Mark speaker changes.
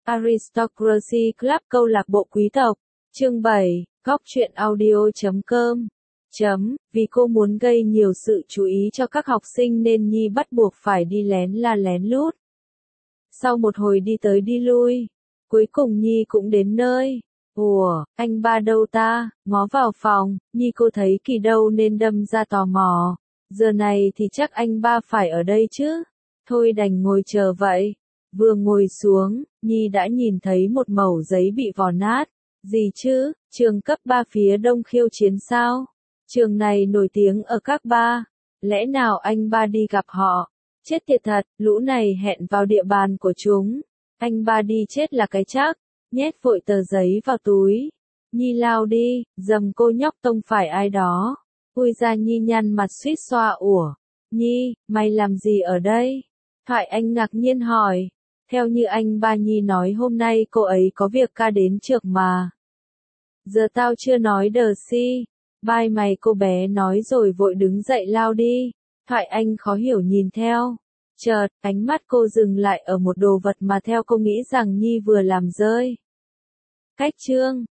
Speaker 1: Aristocracy Club câu lạc bộ quý tộc. Chương 7, Góc truyện audio.com. Vì cô muốn gây nhiều sự chú ý cho các học sinh nên Nhi bắt buộc phải đi lén lút. Sau một hồi đi tới đi lui, cuối cùng Nhi cũng đến nơi. Ủa, anh ba đâu ta? Ngó vào phòng, Nhi cô thấy Kỳ đâu nên đâm ra tò mò. Giờ này thì chắc anh ba phải ở đây chứ. Thôi đành ngồi chờ vậy. Vừa ngồi xuống, Nhi đã nhìn thấy một mẩu giấy bị vò nát. Gì chứ, trường cấp 3 phía đông khiêu chiến sao? Trường này nổi tiếng ở các ba. Lẽ nào anh ba đi gặp họ? Chết tiệt thật, lũ này hẹn vào địa bàn của chúng. Anh ba đi chết là cái chắc. Nhét vội tờ giấy vào túi. Nhi lao đi, dầm cô nhóc tông phải ai đó. Ui ra Nhi nhăn mặt suýt xoa ủa. Nhi, mày làm gì ở đây? Thoại Anh ngạc nhiên hỏi. Theo như anh ba Nhi nói hôm nay cô ấy có việc ca đến trượt mà. Giờ tao chưa nói đờ si. Bye mày cô bé nói rồi vội đứng dậy lao đi. Thoại Anh khó hiểu nhìn theo. Chợt, ánh mắt cô dừng lại ở một đồ vật mà theo cô nghĩ rằng Nhi vừa làm rơi. Cách chương